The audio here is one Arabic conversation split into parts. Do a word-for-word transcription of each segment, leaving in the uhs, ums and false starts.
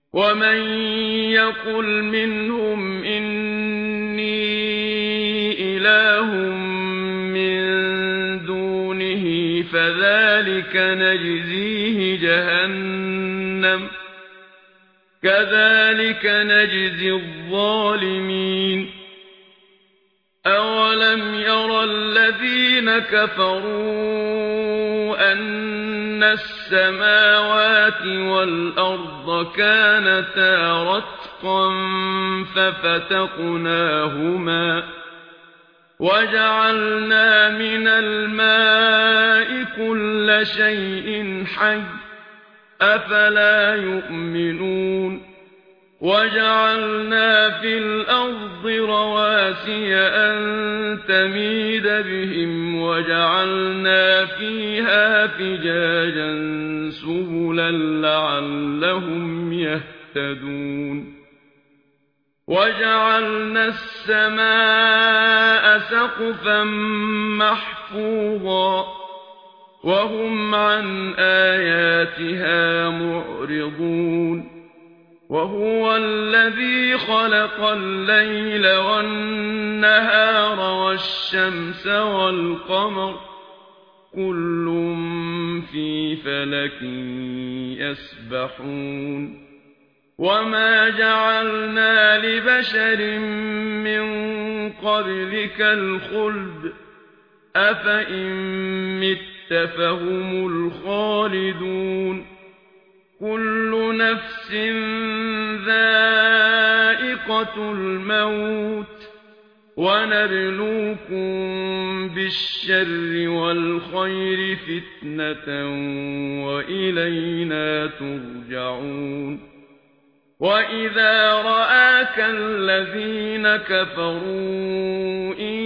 ومن يقل منهم إني إله من دونه فذلك نجزيه جهنم كذلك نجزي الظالمين أولم يرى الذين كفروا أن السماوات والأرض كانتا رتقا ففتقناهما وجعلنا من الماء كل شيء حي أفلا يؤمنون وجعلنا في الأرض رواسي أن تميد بهم وجعلنا فيها فجاجا سبلا لعلهم يهتدون وجعلنا السماء سقفا محفوظا وهم عن آياتها معرضون وهو الذي خلق الليل والنهار والشمس والقمر كل في فلك يسبحون وما جعلنا لبشر من قبلك الخلد أفإن مت فهم الخالدون كل نفس ذائقة الموت ونبلوكم بالشر والخير فتنة وإلينا ترجعون وإذا رآك الذين كفروا إن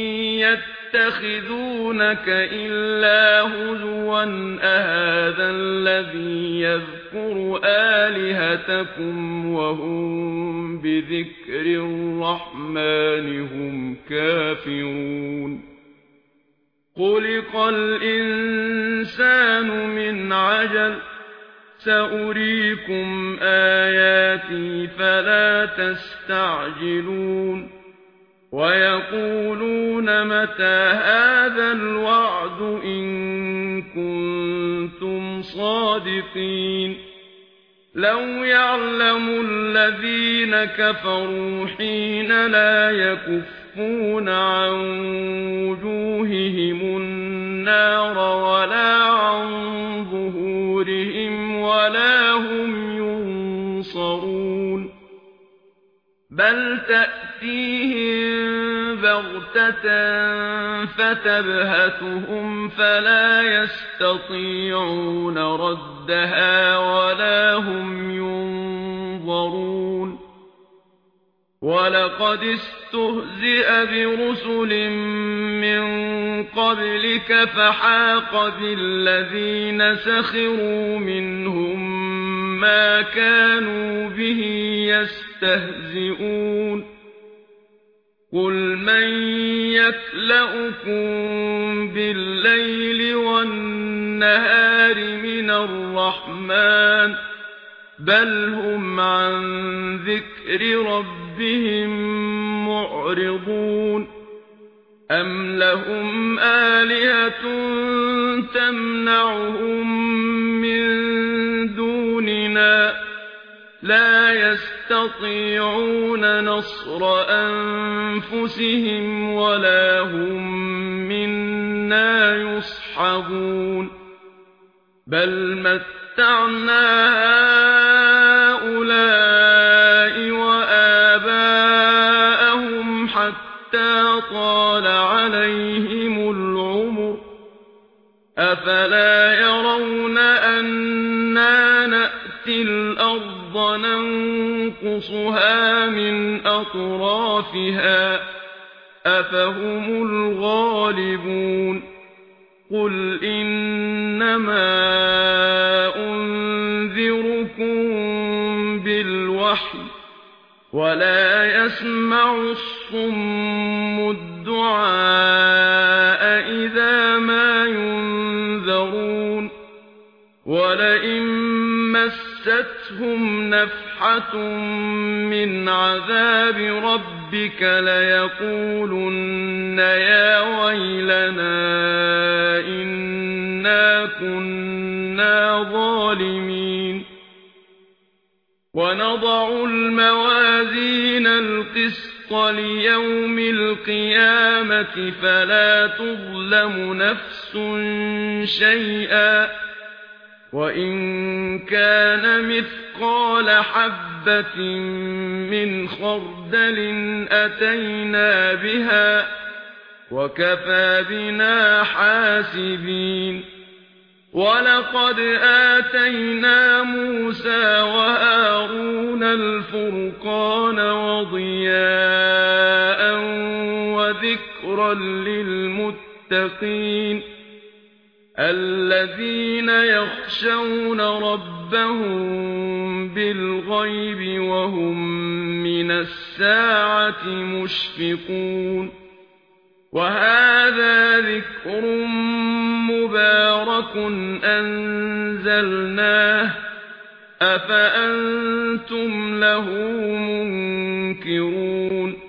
يتخذونك إلا هزوا أهذا الذي يذكر آلهتكم وهم بذكر الرحمن هم كافرون خلق الإنسان من عجل سأريكم آياتي فلا تستعجلون ويقولون متى هذا الوعد إن كنتم صادقين لو يعلم الذين كفروا حين لا يكفون عن وجوههم النار ولا عن ظهورهم ولا هم ينصرون بل تأتيهم بغتة فتبهتهم فلا يستطيعون ردها ولا هم ينظرون ولقد استهزئ برسل من قبلك فحاق بالذين سخروا منهم ما كانوا به يستهزئون قل من يكلؤكم بالليل والنهار من الرحمن بل هم عن ذكر ربهم معرضون أم لهم آلهة تمنعهم من دوننا لا يستطيعون نصر أنفسهم ولا هم منا يصحبون بل متعنا هؤلاء وآباءهم حتى طال عليهم العمر أفلا يرون أنا نأتي الأرض ننقصها من أطرافها أفهم الغالبون قل إنما أنذركم بالوحي ولا يسمع الصم الدعاء إذا ما ينذرون ولئن مستهم مَسَّتْهُمْ نَفْحَةٌ مِّنْ عَذَابِ رَبِّكَ لَيَقُولُنَّ يَا وَيْلَنَا إِنَّا كُنَّا ظَالِمِينَ وَنَضَعُ الْمَوَازِينَ الْقِسْطَ لِيَوْمِ الْقِيَامَةِ فَلَا تُظْلَمُ نَفْسٌ شَيْئًا وَإِن كَانَ مِثْقَالَ حَبَّةٍ مِّنْ خَرْدَلٍ أَتَيْنَا بِهَا وَكَفَى بِنَا حَاسِبِينَ وَلَقَدْ آتَيْنَا مُوسَى وَهَارُونَ الْفُرْقَانَ وَضِيَاءً وَذِكْرًا لِّلْمُتَّقِينَ الَّذِينَ يَخْشَوْنَ رَبَّهُم بِالْغَيْبِ وَهُم مِّنَ السَّاعَةِ مُشْفِقُونَ وَهَذَا ذِكْرٌ مُبَارَكٌ أَنزَلْنَاهُ أَفَأَنتُمْ لَهُ مُنكِرُونَ